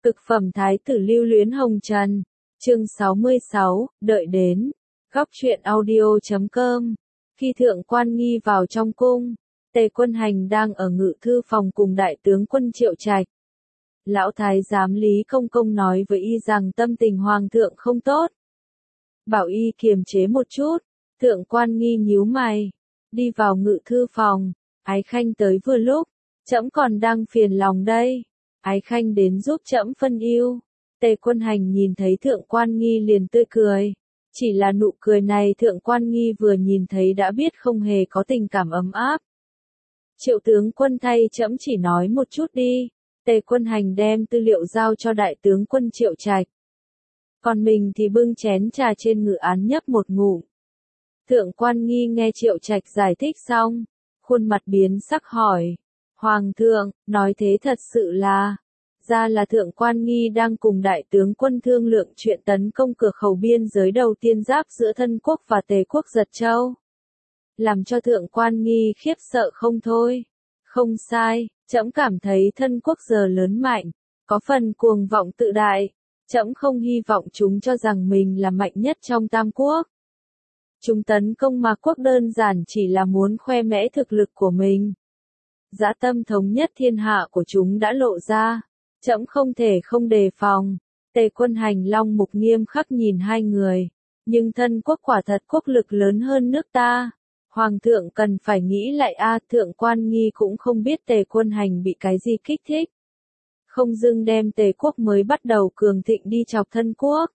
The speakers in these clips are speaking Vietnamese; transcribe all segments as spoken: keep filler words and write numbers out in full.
Cực phẩm thái tử lưu luyến hồng trần. Chương sáu mươi sáu, đợi đến. Góc truyện audio chấm com. Khi thượng quan nghi vào trong cung, Tề Quân Hành đang ở ngự thư phòng cùng đại tướng quân Triệu Trạch. Lão thái giám Lý Công Công nói với y rằng tâm tình hoàng thượng không tốt. Bảo y kiềm chế một chút, thượng quan nghi nhíu mày, đi vào ngự thư phòng, Ái Khanh tới vừa lúc, trẫm còn đang phiền lòng đây. Ái Khanh đến giúp trẫm phân ưu. Tề Quân Hành nhìn thấy thượng quan nghi liền tươi cười. Chỉ là nụ cười này thượng quan nghi vừa nhìn thấy đã biết không hề có tình cảm ấm áp. Triệu tướng quân thay trẫm chỉ nói một chút đi. Tề Quân Hành đem tư liệu giao cho đại tướng quân Triệu Trạch. Còn mình thì bưng chén trà trên ngự án nhấp một ngụm. Thượng quan nghi nghe Triệu Trạch giải thích xong, khuôn mặt biến sắc hỏi. Hoàng thượng, nói thế thật sự là, ra là thượng quan nghi đang cùng đại tướng quân thương lượng chuyện tấn công cửa khẩu biên giới đầu tiên giáp giữa Thân quốc và Tề quốc Giật Châu. Làm cho thượng quan nghi khiếp sợ không thôi. Không sai, trẫm cảm thấy Thân quốc giờ lớn mạnh, có phần cuồng vọng tự đại. Trẫm không hy vọng chúng cho rằng mình là mạnh nhất trong Tam quốc. Chúng tấn công Mạc quốc đơn giản chỉ là muốn khoe mẽ thực lực của mình. Dã tâm thống nhất thiên hạ của chúng đã lộ ra, trẫm không thể không đề phòng. Tề Quân Hành long mục nghiêm khắc nhìn hai người, nhưng Thân quốc quả thật quốc lực lớn hơn nước ta. Hoàng thượng cần phải nghĩ lại a. Thượng quan nghi cũng không biết Tề Quân Hành bị cái gì kích thích. Không dưng đem Tề quốc mới bắt đầu cường thịnh đi chọc Thân quốc.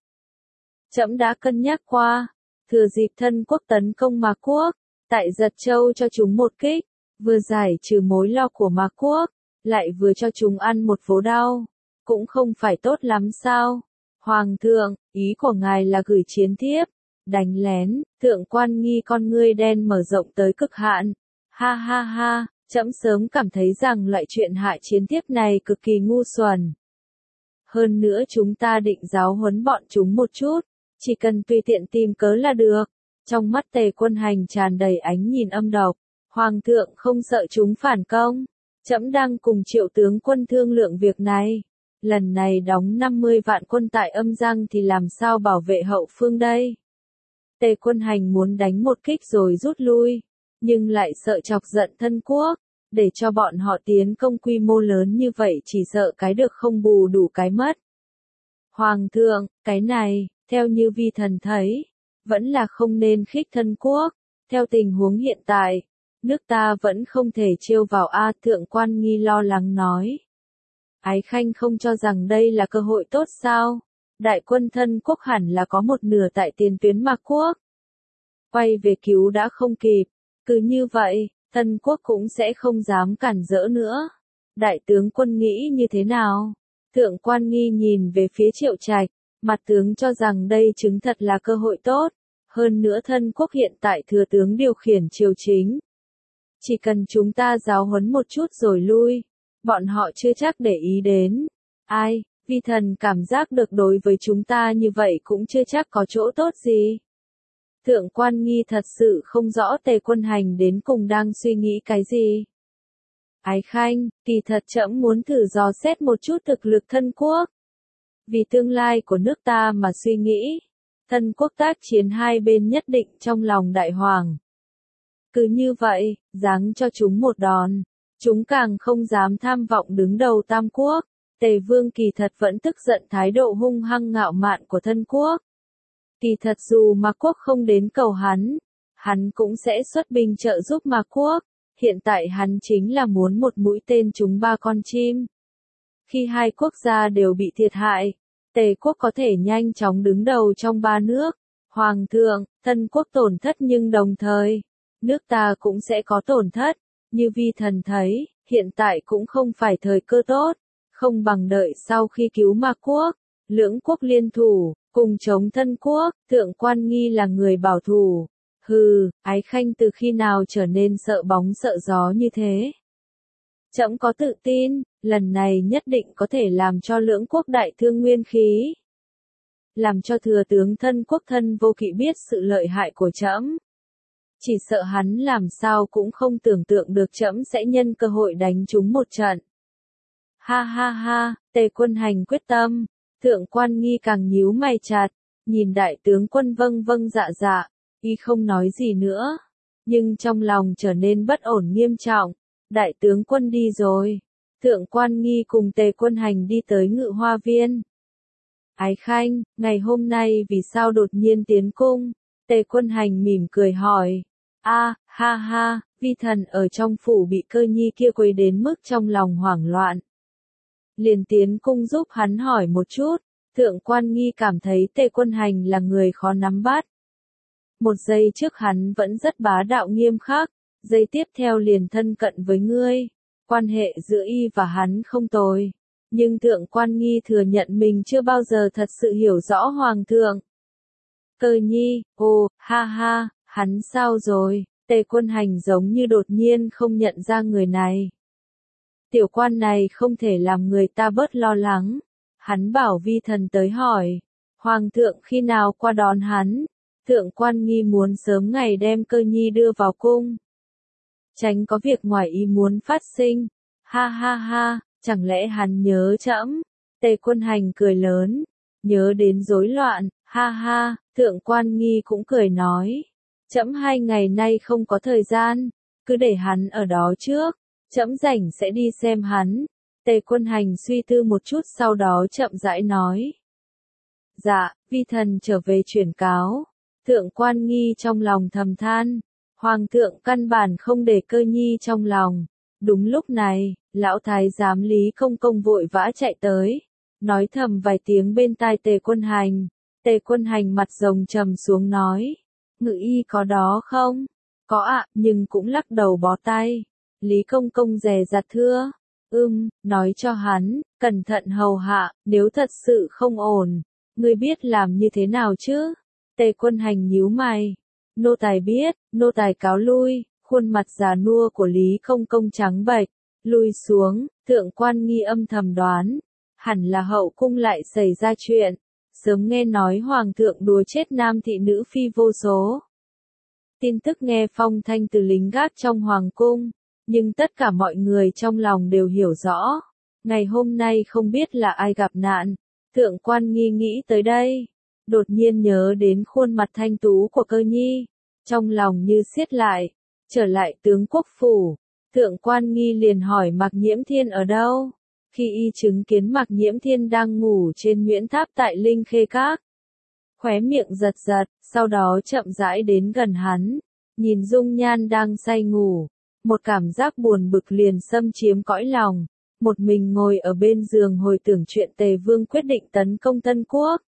Trẫm đã cân nhắc qua, thừa dịp Thân quốc tấn công Mạc quốc, tại Giật Châu cho chúng một kích, vừa giải trừ mối lo của Mạc quốc, lại vừa cho chúng ăn một vố đau, cũng không phải tốt lắm sao? Hoàng thượng, ý của ngài là gửi chiến thiếp, đánh lén. Thượng quan nghi con ngươi đen mở rộng tới cực hạn. Ha ha ha, trẫm sớm cảm thấy rằng loại chuyện hại chiến thiếp này cực kỳ ngu xuẩn. Hơn nữa chúng ta định giáo huấn bọn chúng một chút, chỉ cần tùy tiện tìm cớ là được. Trong mắt Tề Quân Hành tràn đầy ánh nhìn âm độc. Hoàng thượng không sợ chúng phản công. Trẫm đang cùng Triệu tướng quân thương lượng việc này. Lần này đóng năm mươi vạn quân tại Âm Giang thì làm sao bảo vệ hậu phương đây? Tề Quân Hành muốn đánh một kích rồi rút lui, nhưng lại sợ chọc giận Thân quốc, để cho bọn họ tiến công quy mô lớn như vậy chỉ sợ cái được không bù đủ cái mất. Hoàng thượng, cái này, theo như vi thần thấy, vẫn là không nên khích Thân quốc. Theo tình huống hiện tại, nước ta vẫn không thể trêu vào a. Thượng quan nghi lo lắng nói. Ái Khanh không cho rằng đây là cơ hội tốt sao? Đại quân Thân quốc hẳn là có một nửa tại tiền tuyến Mạc quốc. Quay về cứu đã không kịp, cứ như vậy, Thân quốc cũng sẽ không dám cản rỡ nữa. Đại tướng quân nghĩ như thế nào? Thượng quan nghi nhìn về phía Triệu Trạch, mặt tướng cho rằng đây chứng thật là cơ hội tốt. Hơn nữa Thân quốc hiện tại thừa tướng điều khiển triều chính. Chỉ cần chúng ta giáo huấn một chút rồi lui, bọn họ chưa chắc để ý đến. Ai, vi thần cảm giác được đối với chúng ta như vậy cũng chưa chắc có chỗ tốt gì. Thượng quan nghi thật sự không rõ Tề Quân Hành đến cùng đang suy nghĩ cái gì. Ái Khanh, kỳ thật trẫm muốn thử dò xét một chút thực lực Thân quốc. Vì tương lai của nước ta mà suy nghĩ. Thân quốc tác chiến hai bên nhất định trong lòng đại hoàng. Cứ như vậy, giáng cho chúng một đòn, chúng càng không dám tham vọng đứng đầu Tam quốc. Tề Vương kỳ thật vẫn tức giận thái độ hung hăng ngạo mạn của Thân quốc. Kỳ thật dù Mạc quốc không đến cầu hắn, hắn cũng sẽ xuất binh trợ giúp Mạc quốc. Hiện tại hắn chính là muốn một mũi tên trúng ba con chim. Khi hai quốc gia đều bị thiệt hại, Tề quốc có thể nhanh chóng đứng đầu trong ba nước. Hoàng thượng, Thân quốc tổn thất nhưng đồng thời, nước ta cũng sẽ có tổn thất. Như vi thần thấy, hiện tại cũng không phải thời cơ tốt. Không bằng đợi sau khi cứu Mạc quốc, lưỡng quốc liên thủ, cùng chống Thân quốc. Thượng quan nghi là người bảo thủ. Hừ, Ái Khanh từ khi nào trở nên sợ bóng sợ gió như thế? Trẫm có tự tin, lần này nhất định có thể làm cho lưỡng quốc đại thương nguyên khí. Làm cho thừa tướng Thân quốc Thân Vô Kỵ biết sự lợi hại của trẫm. Chỉ sợ hắn làm sao cũng không tưởng tượng được trẫm sẽ nhân cơ hội đánh chúng một trận. Ha ha ha, Tề Quân Hành quyết tâm. Thượng Quan Nghi càng nhíu mày chặt, nhìn đại tướng quân vâng vâng dạ dạ, y không nói gì nữa, nhưng trong lòng trở nên bất ổn nghiêm trọng. Đại tướng quân đi rồi. Thượng Quan Nghi cùng Tề Quân Hành đi tới Ngự Hoa Viên. Ái Khanh, ngày hôm nay vì sao đột nhiên tiến cung? Tề Quân Hành mỉm cười hỏi. A, ha ha, vi thần ở trong phủ bị Cơ Nhi kia quấy đến mức trong lòng hoảng loạn. Liền tiến cung giúp hắn hỏi một chút. Thượng Quan Nghi cảm thấy Tề Quân Hành là người khó nắm bắt. Một giây trước hắn vẫn rất bá đạo nghiêm khắc, giây tiếp theo liền thân cận với ngươi. Quan hệ giữa y và hắn không tồi. Nhưng Thượng Quan Nghi thừa nhận mình chưa bao giờ thật sự hiểu rõ Hoàng thượng. Cơ Nhi, ồ, ha ha, hắn sao rồi? Tề Quân Hành giống như đột nhiên không nhận ra người này. Tiểu quan này không thể làm người ta bớt lo lắng. Hắn bảo vi thần tới hỏi. Hoàng thượng khi nào qua đón hắn? Thượng Quan Nghi muốn sớm ngày đem Cơ Nhi đưa vào cung. Tránh có việc ngoài ý muốn phát sinh. Ha ha ha, chẳng lẽ hắn nhớ trẫm? Tề Quân Hành cười lớn. Nhớ đến rối loạn, ha ha, Thượng Quan Nghi cũng cười nói. Trẫm hai ngày nay không có thời gian, cứ để hắn ở đó trước, trẫm rảnh sẽ đi xem hắn. Tề Quân Hành suy tư một chút sau đó chậm rãi nói. Dạ, vi thần trở về chuyển cáo. Thượng Quan Nghi trong lòng thầm than. Hoàng thượng căn bản không để Cơ Nhi trong lòng. Đúng lúc này, lão thái giám Lý Công Công vội vã chạy tới. Nói thầm vài tiếng bên tai Tề Quân Hành. Tề Quân Hành mặt rồng trầm xuống nói. Ngự y có đó không? Có ạ, nhưng cũng lắc đầu bó tay. Lý Công Công dè dặt thưa. Ưm, nói cho hắn, cẩn thận hầu hạ, nếu thật sự không ổn. Ngươi biết làm như thế nào chứ? Tề Quân Hành nhíu mày. Nô tài biết, nô tài cáo lui. Khuôn mặt già nua của Lý Công Công trắng bệch, lui xuống. Thượng Quan Nghi âm thầm đoán, hẳn là hậu cung lại xảy ra chuyện. Sớm nghe nói Hoàng thượng đùa chết nam thị nữ phi vô số. Tin tức nghe phong thanh từ lính gác trong Hoàng cung, nhưng tất cả mọi người trong lòng đều hiểu rõ. Ngày hôm nay không biết là ai gặp nạn. Thượng Quan Nghi nghĩ tới đây, đột nhiên nhớ đến khuôn mặt thanh tú của Cơ Nhi, trong lòng như siết lại. Trở lại tướng quốc phủ, Thượng Quan Nghi liền hỏi Mạc Nhiễm Thiên ở đâu. Khi y chứng kiến Mạc Nhiễm Thiên đang ngủ trên Nguyễn Tháp tại Linh Khê Các, khóe miệng giật giật, sau đó chậm rãi đến gần hắn, nhìn dung nhan đang say ngủ, một cảm giác buồn bực liền xâm chiếm cõi lòng, một mình ngồi ở bên giường hồi tưởng chuyện Tề Vương quyết định tấn công Tân Quốc.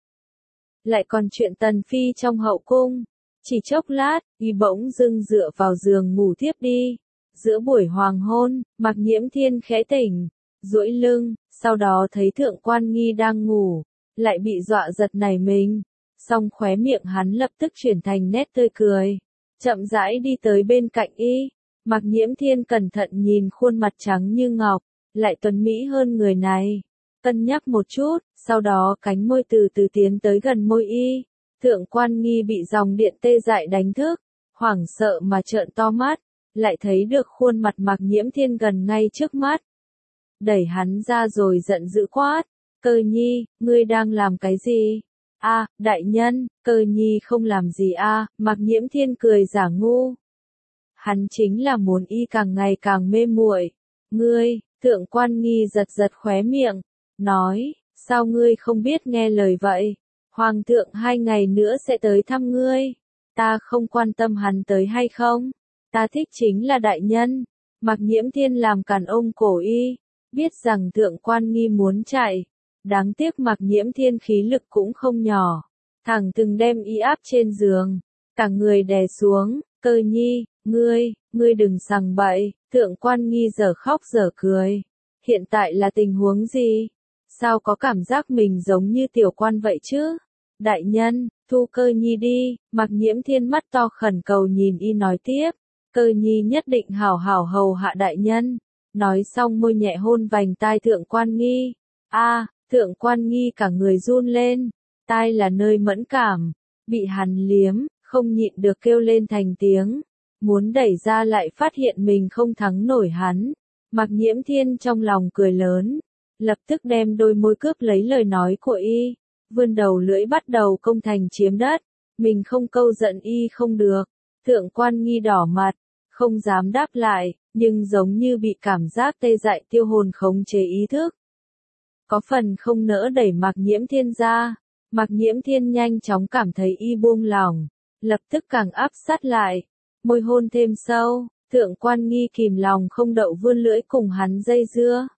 Lại còn chuyện Tần Phi trong hậu cung. Chỉ chốc lát, y bỗng dưng dựa vào giường ngủ thiếp đi. Giữa buổi hoàng hôn, Mạc Nhiễm Thiên khẽ tỉnh, duỗi lưng, sau đó thấy Thượng Quan Nghi đang ngủ, lại bị dọa giật nảy mình. Song khóe miệng hắn lập tức chuyển thành nét tươi cười, chậm rãi đi tới bên cạnh y. Mạc Nhiễm Thiên cẩn thận nhìn khuôn mặt trắng như ngọc, lại tuấn mỹ hơn người này. Cân nhắc một chút, sau đó cánh môi từ từ tiến tới gần môi y. Thượng Quan Nghi bị dòng điện tê dại đánh thức, hoảng sợ mà trợn to mắt, lại thấy được khuôn mặt Mạc Nhiễm Thiên gần ngay trước mắt. Đẩy hắn ra rồi giận dữ quát, Cơ Nhi, ngươi đang làm cái gì? A, đại nhân, Cơ Nhi không làm gì a. Mạc Nhiễm Thiên cười giả ngu. Hắn chính là muốn y càng ngày càng mê muội. Ngươi, Thượng Quan Nghi giật giật khóe miệng, nói, sao ngươi không biết nghe lời vậy? Hoàng thượng hai ngày nữa sẽ tới thăm ngươi. Ta không quan tâm hắn tới hay không. Ta thích chính là đại nhân. Mạc Nhiễm Thiên làm cản ôm cổ y. Biết rằng Thượng Quan Nghi muốn chạy. Đáng tiếc Mạc Nhiễm Thiên khí lực cũng không nhỏ. Thẳng từng đem y áp trên giường. Cả người đè xuống. Cơ Nhi, ngươi, ngươi đừng sằng bậy. Thượng Quan Nghi giờ khóc giờ cười. Hiện tại là tình huống gì? Sao có cảm giác mình giống như tiểu quan vậy chứ? Đại nhân, thu Cơ Nhi đi. Mạc Nhiễm Thiên mắt to khẩn cầu nhìn y nói tiếp. Cơ Nhi nhất định hảo hảo hầu hạ đại nhân. Nói xong môi nhẹ hôn vành tai Thượng Quan Nghi. A, Thượng Quan Nghi cả người run lên. Tai là nơi mẫn cảm. Bị hắn liếm, không nhịn được kêu lên thành tiếng. Muốn đẩy ra lại phát hiện mình không thắng nổi hắn. Mạc Nhiễm Thiên trong lòng cười lớn. lập tức đem đôi môi cướp lấy lời nói của y, vươn đầu lưỡi bắt đầu công thành chiếm đất, mình không câu giận y không được. Thượng Quan Nghi đỏ mặt, không dám đáp lại, nhưng giống như bị cảm giác tê dại tiêu hồn khống chế ý thức. Có phần không nỡ đẩy Mạc Nhiễm Thiên ra, Mạc Nhiễm Thiên nhanh chóng cảm thấy y buông lỏng, lập tức càng áp sát lại, môi hôn thêm sâu, Thượng Quan Nghi kìm lòng không đậu vươn lưỡi cùng hắn dây dưa.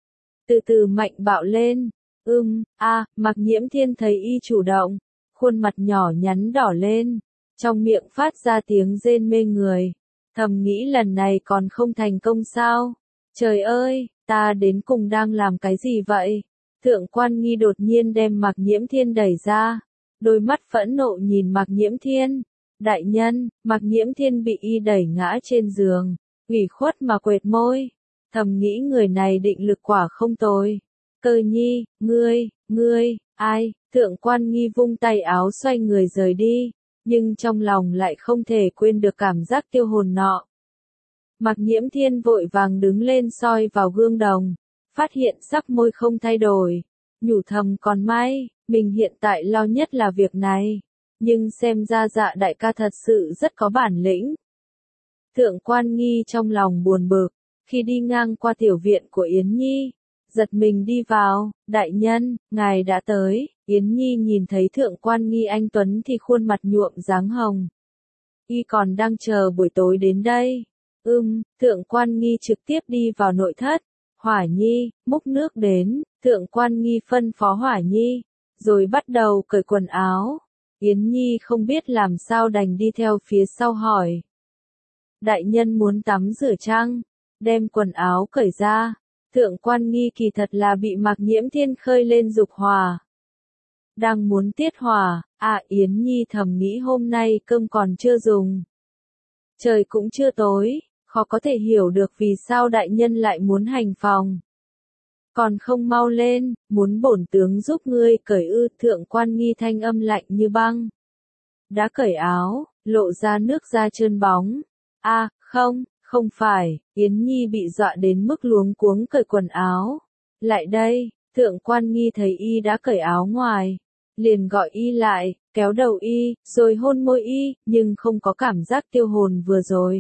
Từ từ mạnh bạo lên, ưm, a, à, Mạc Nhiễm Thiên thấy y chủ động, khuôn mặt nhỏ nhắn đỏ lên, trong miệng phát ra tiếng rên mê người, thầm nghĩ lần này còn không thành công sao? Trời ơi, ta đến cùng đang làm cái gì vậy? Thượng Quan Nghi đột nhiên đem Mạc Nhiễm Thiên đẩy ra, đôi mắt phẫn nộ nhìn Mạc Nhiễm Thiên. Đại nhân, Mạc Nhiễm Thiên bị y đẩy ngã trên giường, ủy khuất mà quệt môi, thầm nghĩ người này định lực quả không tồi. Cơ Nhi, ngươi, ngươi, ai? Thượng Quan Nghi vung tay áo xoay người rời đi, nhưng trong lòng lại không thể quên được cảm giác tiêu hồn nọ. Mạc Nhiễm Thiên vội vàng đứng lên soi vào gương đồng, phát hiện sắc môi không thay đổi, nhủ thầm còn may, mình hiện tại lo nhất là việc này, nhưng xem ra Dạ đại ca thật sự rất có bản lĩnh. Thượng Quan Nghi trong lòng buồn bực, khi đi ngang qua tiểu viện của Yến Nhi, giật mình đi vào, đại nhân, ngài đã tới. Yến Nhi nhìn thấy Thượng Quan Nghi anh tuấn thì khuôn mặt nhuộm dáng hồng. Y còn đang chờ buổi tối đến đây. Ừm, Thượng Quan Nghi trực tiếp đi vào nội thất. Hỏa Nhi, múc nước đến, Thượng Quan Nghi phân phó Hỏa Nhi, rồi bắt đầu cởi quần áo. Yến Nhi không biết làm sao đành đi theo phía sau hỏi. Đại nhân muốn tắm rửa chăng? Đem quần áo cởi ra. Thượng Quan Nghi kỳ thật là bị Mạc Nhiễm Thiên khơi lên dục hỏa. Đang muốn tiết hỏa, à Yến Nhi thầm nghĩ hôm nay cơm còn chưa dùng. Trời cũng chưa tối, khó có thể hiểu được vì sao đại nhân lại muốn hành phòng. Còn không mau lên, muốn bổn tướng giúp ngươi cởi ư? Thượng Quan Nghi thanh âm lạnh như băng. Đã cởi áo, lộ ra nước da trơn bóng. À, không, không phải, Yến Nhi bị dọa đến mức luống cuống cởi quần áo. Lại đây, Thượng Quan Nghi thấy y đã cởi áo ngoài, liền gọi y lại, kéo đầu y, rồi hôn môi y, nhưng không có cảm giác tiêu hồn vừa rồi.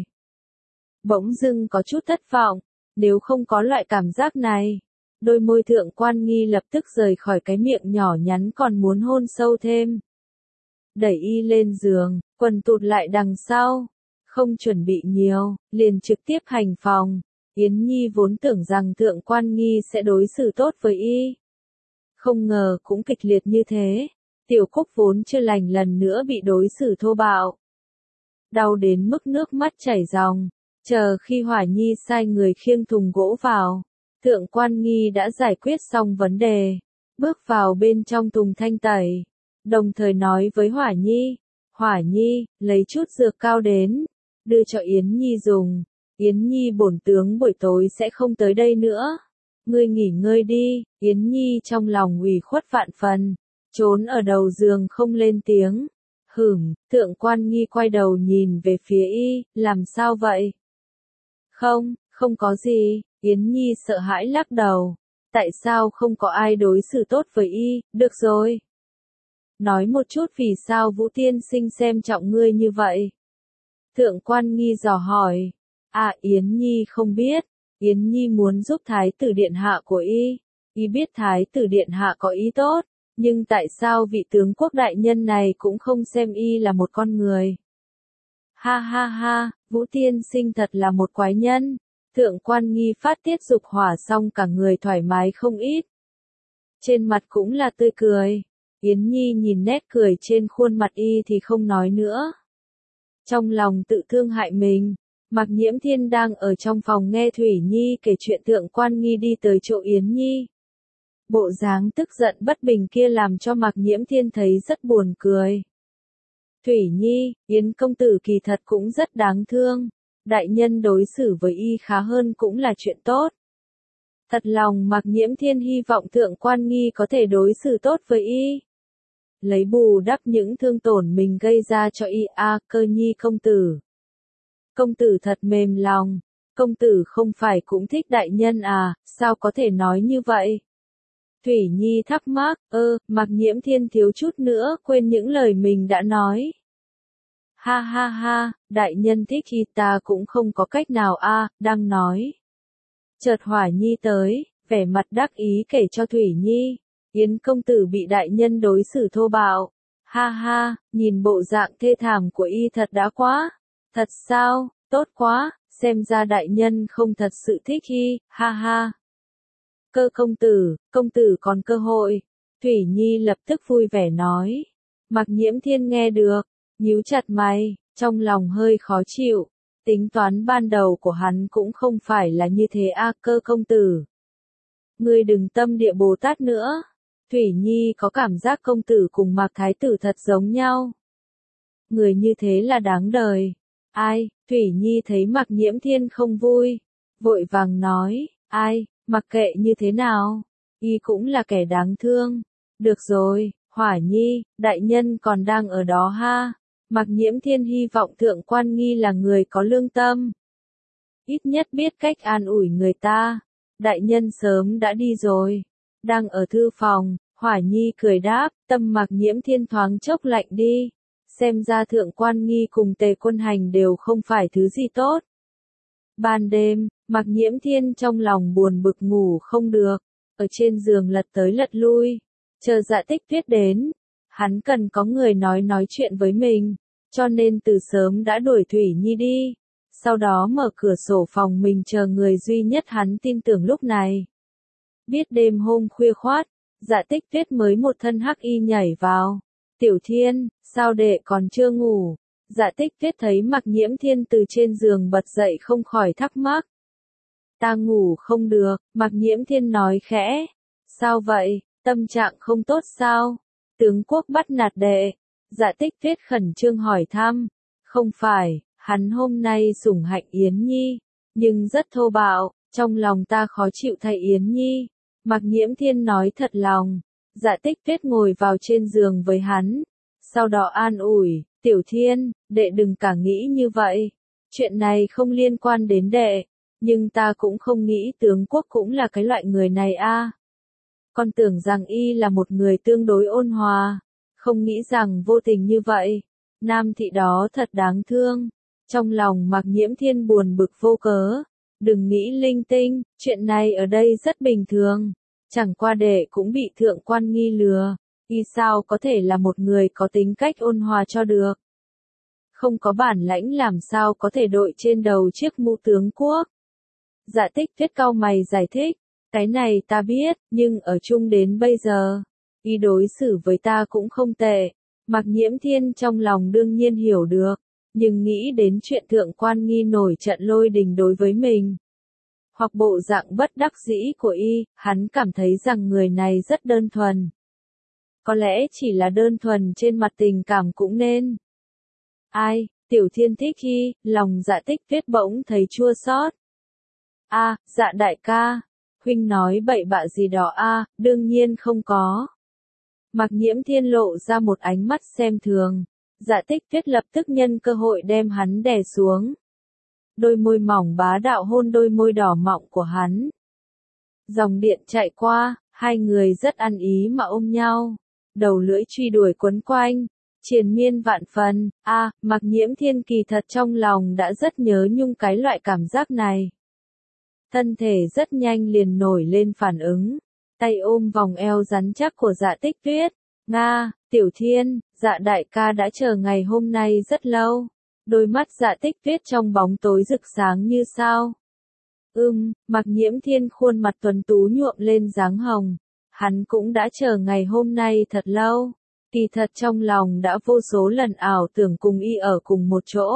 Bỗng dưng có chút thất vọng, nếu không có loại cảm giác này, đôi môi Thượng Quan Nghi lập tức rời khỏi cái miệng nhỏ nhắn còn muốn hôn sâu thêm. Đẩy y lên giường, quần tụt lại đằng sau, không chuẩn bị nhiều, liền trực tiếp hành phòng. Yến Nhi vốn tưởng rằng Thượng Quan Nghi sẽ đối xử tốt với y. Không ngờ cũng kịch liệt như thế, Tiểu Cúc vốn chưa lành lần nữa bị đối xử thô bạo. Đau đến mức nước mắt chảy ròng, chờ khi Hỏa Nhi sai người khiêng thùng gỗ vào, Thượng Quan Nghi đã giải quyết xong vấn đề, bước vào bên trong thùng thanh tẩy, đồng thời nói với Hỏa Nhi, Hỏa Nhi, lấy chút dược cao đến, đưa cho Yến Nhi dùng. Yến Nhi bổn tướng buổi tối sẽ không tới đây nữa. Ngươi nghỉ ngơi đi. Yến Nhi trong lòng ủy khuất vạn phần, trốn ở đầu giường không lên tiếng. Hửm, Thượng Quan Nghi quay đầu nhìn về phía y, làm sao vậy? Không, không có gì. Yến Nhi sợ hãi lắc đầu. Tại sao không có ai đối xử tốt với y? Được rồi. Nói một chút vì sao Vũ Tiên Sinh xem trọng ngươi như vậy? Thượng Quan Nghi dò hỏi. À Yến Nhi không biết, Yến Nhi muốn giúp Thái tử Điện Hạ của y, y biết Thái tử Điện Hạ có ý tốt, nhưng tại sao vị tướng quốc đại nhân này cũng không xem y là một con người? Ha ha ha, Vũ Tiên Sinh thật là một quái nhân. Thượng Quan Nghi phát tiết dục hỏa xong cả người thoải mái không ít. Trên mặt cũng là tươi cười. Yến Nhi nhìn nét cười trên khuôn mặt y thì không nói nữa. Trong lòng tự thương hại mình. Mạc Nhiễm Thiên đang ở trong phòng nghe Thủy Nhi kể chuyện Thượng Quan Nghi đi tới chỗ Yến Nhi. Bộ dáng tức giận bất bình kia làm cho Mạc Nhiễm Thiên thấy rất buồn cười. Thủy Nhi, Yến công tử kỳ thật cũng rất đáng thương. Đại nhân đối xử với y khá hơn cũng là chuyện tốt. Thật lòng Mạc Nhiễm Thiên hy vọng Thượng Quan Nghi có thể đối xử tốt với y. Lấy bù đắp những thương tổn mình gây ra cho y. A Cơ Nhi công tử. Công tử thật mềm lòng, công tử không phải cũng thích đại nhân à, sao có thể nói như vậy? Thủy Nhi thắc mắc, ơ, Mạc Nhiễm Thiên thiếu chút nữa quên những lời mình đã nói. Ha ha ha, đại nhân thích thì ta cũng không có cách nào a, đang nói. Chợt Hỏa Nhi tới, vẻ mặt đắc ý kể cho Thủy Nhi, Yến công tử bị đại nhân đối xử thô bạo. Ha ha, nhìn bộ dạng thê thảm của y thật đã quá. Thật sao, tốt quá, xem ra đại nhân không thật sự thích y, ha ha. Cơ công tử, công tử còn cơ hội. Thủy Nhi lập tức vui vẻ nói. Mạc Nhiễm Thiên nghe được, nhíu chặt mày, trong lòng hơi khó chịu. Tính toán ban đầu của hắn cũng không phải là như thế a, Cơ công tử. Ngươi đừng tâm địa Bồ Tát nữa. Thủy Nhi có cảm giác công tử cùng Mạc Thái tử thật giống nhau. Người như thế là đáng đời. Ai, Thủy Nhi thấy Mạc Nhiễm Thiên không vui. Vội vàng nói, ai, mặc kệ như thế nào. Y cũng là kẻ đáng thương. Được rồi, Hỏa Nhi, đại nhân còn đang ở đó ha. Mạc Nhiễm Thiên hy vọng Thượng Quan Nghi là người có lương tâm. Ít nhất biết cách an ủi người ta. Đại nhân sớm đã đi rồi. Đang ở thư phòng, Hỏa Nhi cười đáp, tâm Mạc Nhiễm Thiên thoáng chốc lạnh đi. Xem ra Thượng Quan Nghi cùng Tề Quân Hành đều không phải thứ gì tốt. Ban đêm, Mạc Nhiễm Thiên trong lòng buồn bực ngủ không được. Ở trên giường lật tới lật lui. Chờ Dạ Tích Tuyết đến. Hắn cần có người nói nói chuyện với mình. Cho nên từ sớm đã đuổi Thủy Nhi đi. Sau đó mở cửa sổ phòng mình chờ người duy nhất hắn tin tưởng lúc này. Biết đêm hôm khuya khoát, Dạ Tích Tuyết mới một thân hắc y nhảy vào. Tiểu Thiên, sao đệ còn chưa ngủ? Dạ Tích Tuyết thấy Mạc Nhiễm Thiên từ trên giường bật dậy không khỏi thắc mắc. Ta ngủ không được, Mạc Nhiễm Thiên nói khẽ. Sao vậy, tâm trạng không tốt sao? Tướng quốc bắt nạt đệ. Dạ Tích Tuyết khẩn trương hỏi thăm. Không phải, hắn hôm nay sủng hạnh Yến Nhi, nhưng rất thô bạo, trong lòng ta khó chịu thay Yến Nhi. Mạc Nhiễm Thiên nói thật lòng. Dạ Tích Tuyết ngồi vào trên giường với hắn. Sau đó an ủi, Tiểu Thiên, đệ đừng cả nghĩ như vậy. Chuyện này không liên quan đến đệ. Nhưng ta cũng không nghĩ tướng quốc cũng là cái loại người này a. Con tưởng rằng y là một người tương đối ôn hòa. Không nghĩ rằng vô tình như vậy. Nam thị đó thật đáng thương. Trong lòng Mạc Nhiễm Thiên buồn bực vô cớ. Đừng nghĩ linh tinh, chuyện này ở đây rất bình thường. Chẳng qua đệ cũng bị Thượng Quan Nghi lừa. Y sao có thể là một người có tính cách ôn hòa cho được. Không có bản lãnh làm sao có thể đội trên đầu chiếc mũ tướng quốc. Dạ Tích Tuyết cau mày giải thích. Cái này ta biết, nhưng ở chung đến bây giờ. Y đối xử với ta cũng không tệ. Mạc Nhiễm Thiên trong lòng đương nhiên hiểu được. Nhưng nghĩ đến chuyện Thượng Quan Nghi nổi trận lôi đình đối với mình. Hoặc bộ dạng bất đắc dĩ của y, hắn cảm thấy rằng người này rất đơn thuần. Có lẽ chỉ là đơn thuần trên mặt tình cảm cũng nên. Ai, Tiểu Thiên thích y, lòng Dạ Tích Tuyết bỗng thấy chua xót. A, Dạ đại ca, huynh nói bậy bạ gì đó a, đương nhiên không có. Mạc Nhiễm Thiên lộ ra một ánh mắt xem thường. Dạ Tích Tuyết lập tức nhân cơ hội đem hắn đè xuống. Đôi môi mỏng bá đạo hôn đôi môi đỏ mọng của hắn. Dòng điện chạy qua, hai người rất ăn ý mà ôm nhau. Đầu lưỡi truy đuổi quấn quanh, triền miên vạn phần. A, à, Mạc Nhiễm Thiên kỳ thật trong lòng đã rất nhớ nhung cái loại cảm giác này. Thân thể rất nhanh liền nổi lên phản ứng. Tay ôm vòng eo rắn chắc của Dạ Tích Tuyết. Nga, Tiểu Thiên, Dạ đại ca đã chờ ngày hôm nay rất lâu. Đôi mắt Dạ Tích Tuyết trong bóng tối rực sáng như sao. Ừm, Mạc Nhiễm Thiên khuôn mặt tuấn tú nhuộm lên dáng hồng. Hắn cũng đã chờ ngày hôm nay thật lâu. Kỳ thật trong lòng đã vô số lần ảo tưởng cùng y ở cùng một chỗ.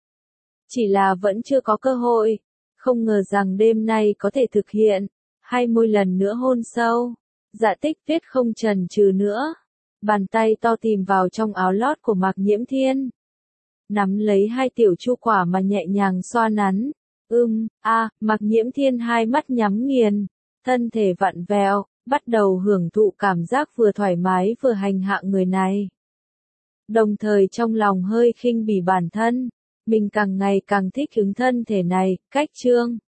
Chỉ là vẫn chưa có cơ hội. Không ngờ rằng đêm nay có thể thực hiện. Hai môi lần nữa hôn sâu. Dạ Tích Tuyết không chần chừ nữa. Bàn tay to tìm vào trong áo lót của Mạc Nhiễm Thiên. Nắm lấy hai tiểu chu quả mà nhẹ nhàng xoa nắn. Ưm, a, à, Mạc Nhiễm Thiên hai mắt nhắm nghiền. Thân thể vặn vẹo, bắt đầu hưởng thụ cảm giác vừa thoải mái vừa hành hạ người này. Đồng thời trong lòng hơi khinh bỉ bản thân. Mình càng ngày càng thích ứng thân thể này, cách chương.